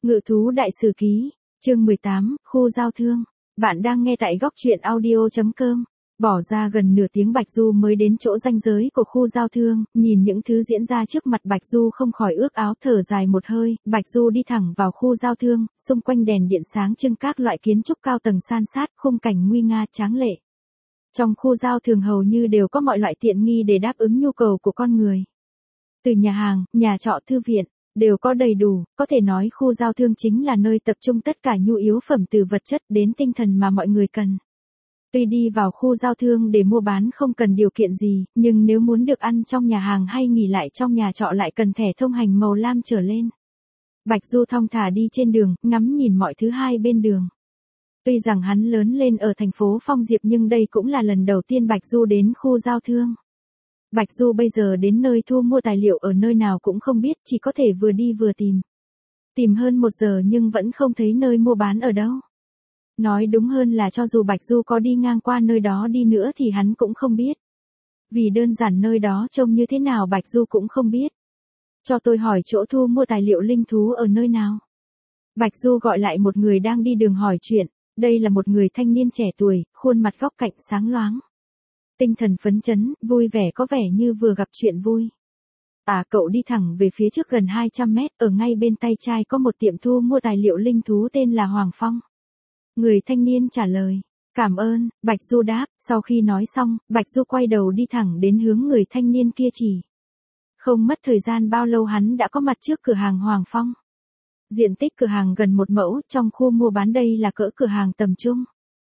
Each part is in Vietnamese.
Ngự thú đại sử ký, chương 18, khu giao thương. Bạn đang nghe tại góc truyện audio.com. Bỏ ra gần nửa tiếng Bạch Du mới đến chỗ ranh giới của khu giao thương, nhìn những thứ diễn ra trước mặt Bạch Du không khỏi ước áo thở dài một hơi. Bạch Du đi thẳng vào khu giao thương, xung quanh đèn điện sáng trưng các loại kiến trúc cao tầng san sát, khung cảnh nguy nga tráng lệ. Trong khu giao thương hầu như đều có mọi loại tiện nghi để đáp ứng nhu cầu của con người. Từ nhà hàng, nhà trọ, thư viện đều có đầy đủ, có thể nói khu giao thương chính là nơi tập trung tất cả nhu yếu phẩm từ vật chất đến tinh thần mà mọi người cần. Tuy đi vào khu giao thương để mua bán không cần điều kiện gì, nhưng nếu muốn được ăn trong nhà hàng hay nghỉ lại trong nhà trọ lại cần thẻ thông hành màu lam trở lên. Bạch Du thong thả đi trên đường, ngắm nhìn mọi thứ hai bên đường. Tuy rằng hắn lớn lên ở thành phố Phong Diệp nhưng đây cũng là lần đầu tiên Bạch Du đến khu giao thương. Bạch Du bây giờ đến nơi thu mua tài liệu ở nơi nào cũng không biết, chỉ có thể vừa đi vừa tìm. Tìm hơn 1 giờ nhưng vẫn không thấy nơi mua bán ở đâu. Nói đúng hơn là cho dù Bạch Du có đi ngang qua nơi đó đi nữa thì hắn cũng không biết. Vì đơn giản nơi đó trông như thế nào Bạch Du cũng không biết. Cho tôi hỏi chỗ thu mua tài liệu linh thú ở nơi nào. Bạch Du gọi lại một người đang đi đường hỏi chuyện. Đây là một người thanh niên trẻ tuổi, khuôn mặt góc cạnh sáng loáng. Tinh thần phấn chấn, vui vẻ, có vẻ như vừa gặp chuyện vui. Cậu đi thẳng về phía trước gần 200 mét, ở ngay bên tay trái có một tiệm thu mua tài liệu linh thú tên là Hoàng Phong. Người thanh niên trả lời, cảm ơn, Bạch Du đáp, sau khi nói xong, Bạch Du quay đầu đi thẳng đến hướng người thanh niên kia chỉ. Không mất thời gian bao lâu hắn đã có mặt trước cửa hàng Hoàng Phong. Diện tích cửa hàng gần 1 mẫu, trong khu mua bán đây là cỡ cửa hàng tầm trung.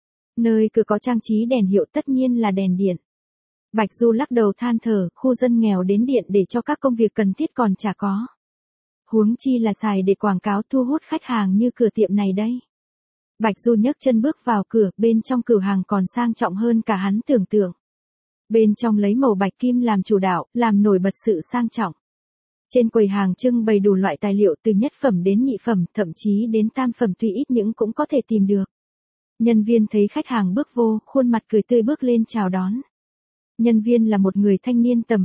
Nơi cửa có trang trí đèn hiệu tất nhiên là đèn điện. Bạch Du lắc đầu than thở, khu dân nghèo đến điện để cho các công việc cần thiết còn chả có. Huống chi là xài để quảng cáo thu hút khách hàng như cửa tiệm này đây. Bạch Du nhấc chân bước vào cửa, bên trong cửa hàng còn sang trọng hơn cả hắn tưởng tượng. Bên trong lấy màu bạch kim làm chủ đạo, làm nổi bật sự sang trọng. Trên quầy hàng trưng bày đủ loại tài liệu từ nhất phẩm đến nhị phẩm, thậm chí đến tam phẩm tuy ít nhưng cũng có thể tìm được. Nhân viên thấy khách hàng bước vô, khuôn mặt cười tươi bước lên chào đón. Nhân viên là một người thanh niên tầm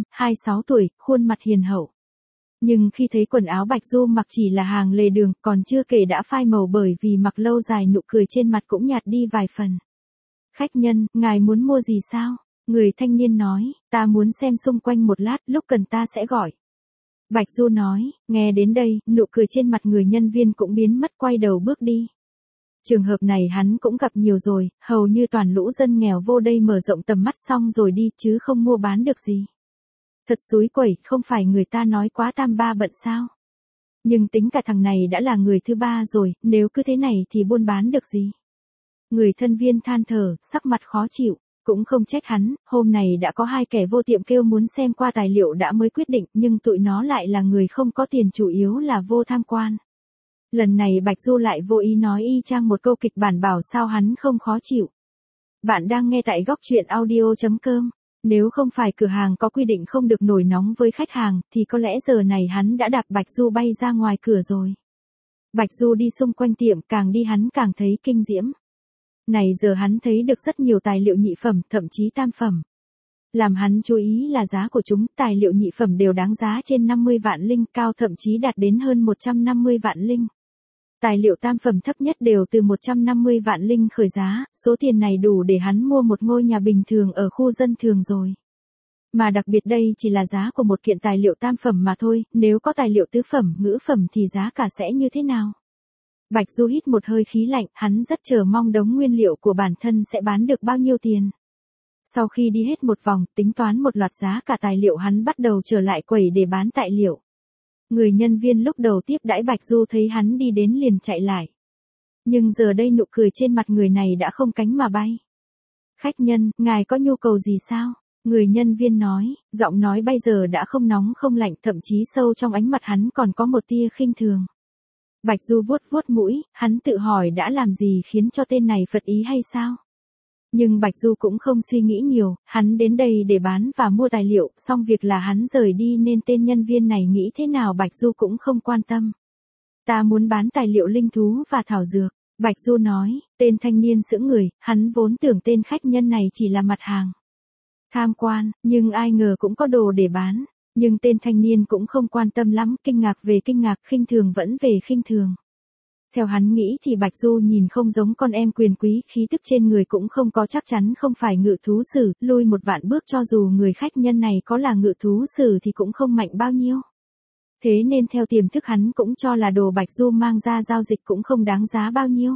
26 tuổi, khuôn mặt hiền hậu. Nhưng khi thấy quần áo Bạch Du mặc chỉ là hàng lề đường, còn chưa kể đã phai màu bởi vì mặc lâu dài nụ cười trên mặt cũng nhạt đi vài phần. Khách nhân, ngài muốn mua gì sao? Người thanh niên nói, ta muốn xem xung quanh một lát, lúc cần ta sẽ gọi. Bạch Du nói, nghe đến đây, nụ cười trên mặt người nhân viên cũng biến mất, quay đầu bước đi. Trường hợp này hắn cũng gặp nhiều rồi, hầu như toàn lũ dân nghèo vô đây mở rộng tầm mắt xong rồi đi chứ không mua bán được gì. Thật xúi quẩy, không phải người ta nói quá tam ba bận sao. Nhưng tính cả thằng này đã là người thứ 3 rồi, nếu cứ thế này thì buôn bán được gì. Người thân viên than thở, sắc mặt khó chịu, cũng không trách hắn, hôm này đã có 2 kẻ vô tiệm kêu muốn xem qua tài liệu đã mới quyết định, nhưng tụi nó lại là người không có tiền, chủ yếu là vô tham quan. Lần này Bạch Du lại vô ý nói y chang một câu kịch bản bảo sao hắn không khó chịu. Bạn đang nghe tại góc truyện audio.com. Nếu không phải cửa hàng có quy định không được nổi nóng với khách hàng, thì có lẽ giờ này hắn đã đạp Bạch Du bay ra ngoài cửa rồi. Bạch Du đi xung quanh tiệm, càng đi hắn càng thấy kinh diễm. Này giờ hắn thấy được rất nhiều tài liệu nhị phẩm, thậm chí tam phẩm. Làm hắn chú ý là giá của chúng, tài liệu nhị phẩm đều đáng giá trên 50 vạn linh, cao thậm chí đạt đến hơn 150 vạn linh. Tài liệu tam phẩm thấp nhất đều từ 150 vạn linh khởi giá, số tiền này đủ để hắn mua một ngôi nhà bình thường ở khu dân thường rồi. Mà đặc biệt đây chỉ là giá của một kiện tài liệu tam phẩm mà thôi, nếu có tài liệu tứ phẩm, ngũ phẩm thì giá cả sẽ như thế nào? Bạch Du hít một hơi khí lạnh, hắn rất chờ mong đống nguyên liệu của bản thân sẽ bán được bao nhiêu tiền. Sau khi đi hết một vòng, tính toán một loạt giá cả tài liệu hắn bắt đầu trở lại quầy để bán tài liệu. Người nhân viên lúc đầu tiếp đãi Bạch Du thấy hắn đi đến liền chạy lại. Nhưng giờ đây nụ cười trên mặt người này đã không cánh mà bay. Khách nhân, ngài có nhu cầu gì sao? Người nhân viên nói, giọng nói bây giờ đã không nóng không lạnh, thậm chí sâu trong ánh mặt hắn còn có một tia khinh thường. Bạch Du vuốt vuốt mũi, hắn tự hỏi đã làm gì khiến cho tên này phật ý hay sao? Nhưng Bạch Du cũng không suy nghĩ nhiều, hắn đến đây để bán và mua tài liệu, xong việc là hắn rời đi nên tên nhân viên này nghĩ thế nào Bạch Du cũng không quan tâm. Ta muốn bán tài liệu linh thú và thảo dược, Bạch Du nói, tên thanh niên sững người, hắn vốn tưởng tên khách nhân này chỉ là mặt hàng tham quan, nhưng ai ngờ cũng có đồ để bán. Nhưng tên thanh niên cũng không quan tâm lắm, kinh ngạc về kinh ngạc, khinh thường vẫn về khinh thường. Theo hắn nghĩ thì Bạch Du nhìn không giống con em quyền quý, khí tức trên người cũng không có, chắc chắn không phải ngự thú sử, lui một vạn bước cho dù người khách nhân này có là ngự thú sử thì cũng không mạnh bao nhiêu. Thế nên theo tiềm thức hắn cũng cho là đồ Bạch Du mang ra giao dịch cũng không đáng giá bao nhiêu.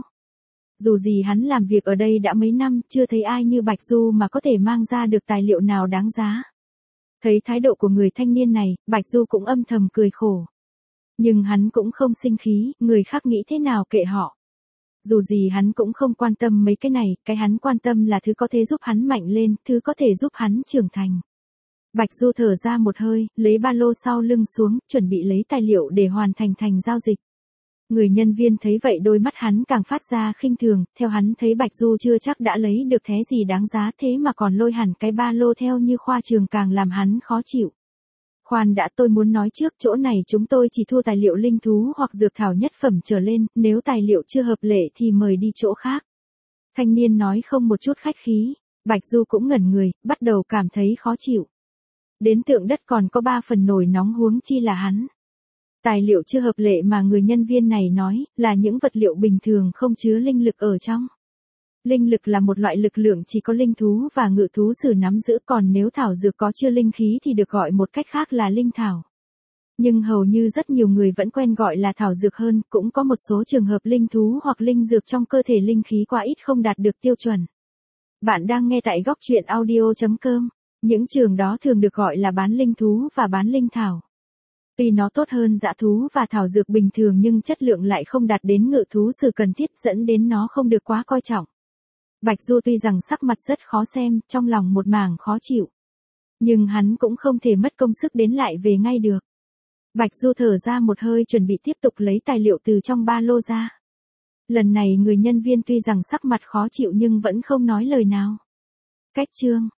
Dù gì hắn làm việc ở đây đã mấy năm, chưa thấy ai như Bạch Du mà có thể mang ra được tài liệu nào đáng giá. Thấy thái độ của người thanh niên này, Bạch Du cũng âm thầm cười khổ. Nhưng hắn cũng không sinh khí, người khác nghĩ thế nào kệ họ. Dù gì hắn cũng không quan tâm mấy cái này, cái hắn quan tâm là thứ có thể giúp hắn mạnh lên, thứ có thể giúp hắn trưởng thành. Bạch Du thở ra một hơi, lấy ba lô sau lưng xuống, chuẩn bị lấy tài liệu để hoàn thành giao dịch. Người nhân viên thấy vậy đôi mắt hắn càng phát ra khinh thường, theo hắn thấy Bạch Du chưa chắc đã lấy được thế gì đáng giá thế mà còn lôi hẳn cái ba lô theo như khoa trường càng làm hắn khó chịu. Khoan đã, tôi muốn nói trước, chỗ này chúng tôi chỉ thu tài liệu linh thú hoặc dược thảo nhất phẩm trở lên, nếu tài liệu chưa hợp lệ thì mời đi chỗ khác. Thanh niên nói không một chút khách khí, Bạch Du cũng ngẩn người, bắt đầu cảm thấy khó chịu. Đến tượng đất còn có 3 phần nổi nóng huống chi là hắn. Tài liệu chưa hợp lệ mà người nhân viên này nói, là những vật liệu bình thường không chứa linh lực ở trong. Linh lực là một loại lực lượng chỉ có linh thú và ngự thú sử nắm giữ, còn nếu thảo dược có chưa linh khí thì được gọi một cách khác là linh thảo. Nhưng hầu như rất nhiều người vẫn quen gọi là thảo dược hơn, cũng có một số trường hợp linh thú hoặc linh dược trong cơ thể linh khí quá ít không đạt được tiêu chuẩn. Bạn đang nghe tại góc truyện audio.com. Những trường đó thường được gọi là bán linh thú và bán linh thảo. Tuy nó tốt hơn dã thú và thảo dược bình thường nhưng chất lượng lại không đạt đến ngự thú sử cần thiết, dẫn đến nó không được quá coi trọng. Bạch Du tuy rằng sắc mặt rất khó xem, trong lòng một mảng khó chịu. Nhưng hắn cũng không thể mất công sức đến lại về ngay được. Bạch Du thở ra một hơi chuẩn bị tiếp tục lấy tài liệu từ trong ba lô ra. Lần này người nhân viên tuy rằng sắc mặt khó chịu nhưng vẫn không nói lời nào. Cách chương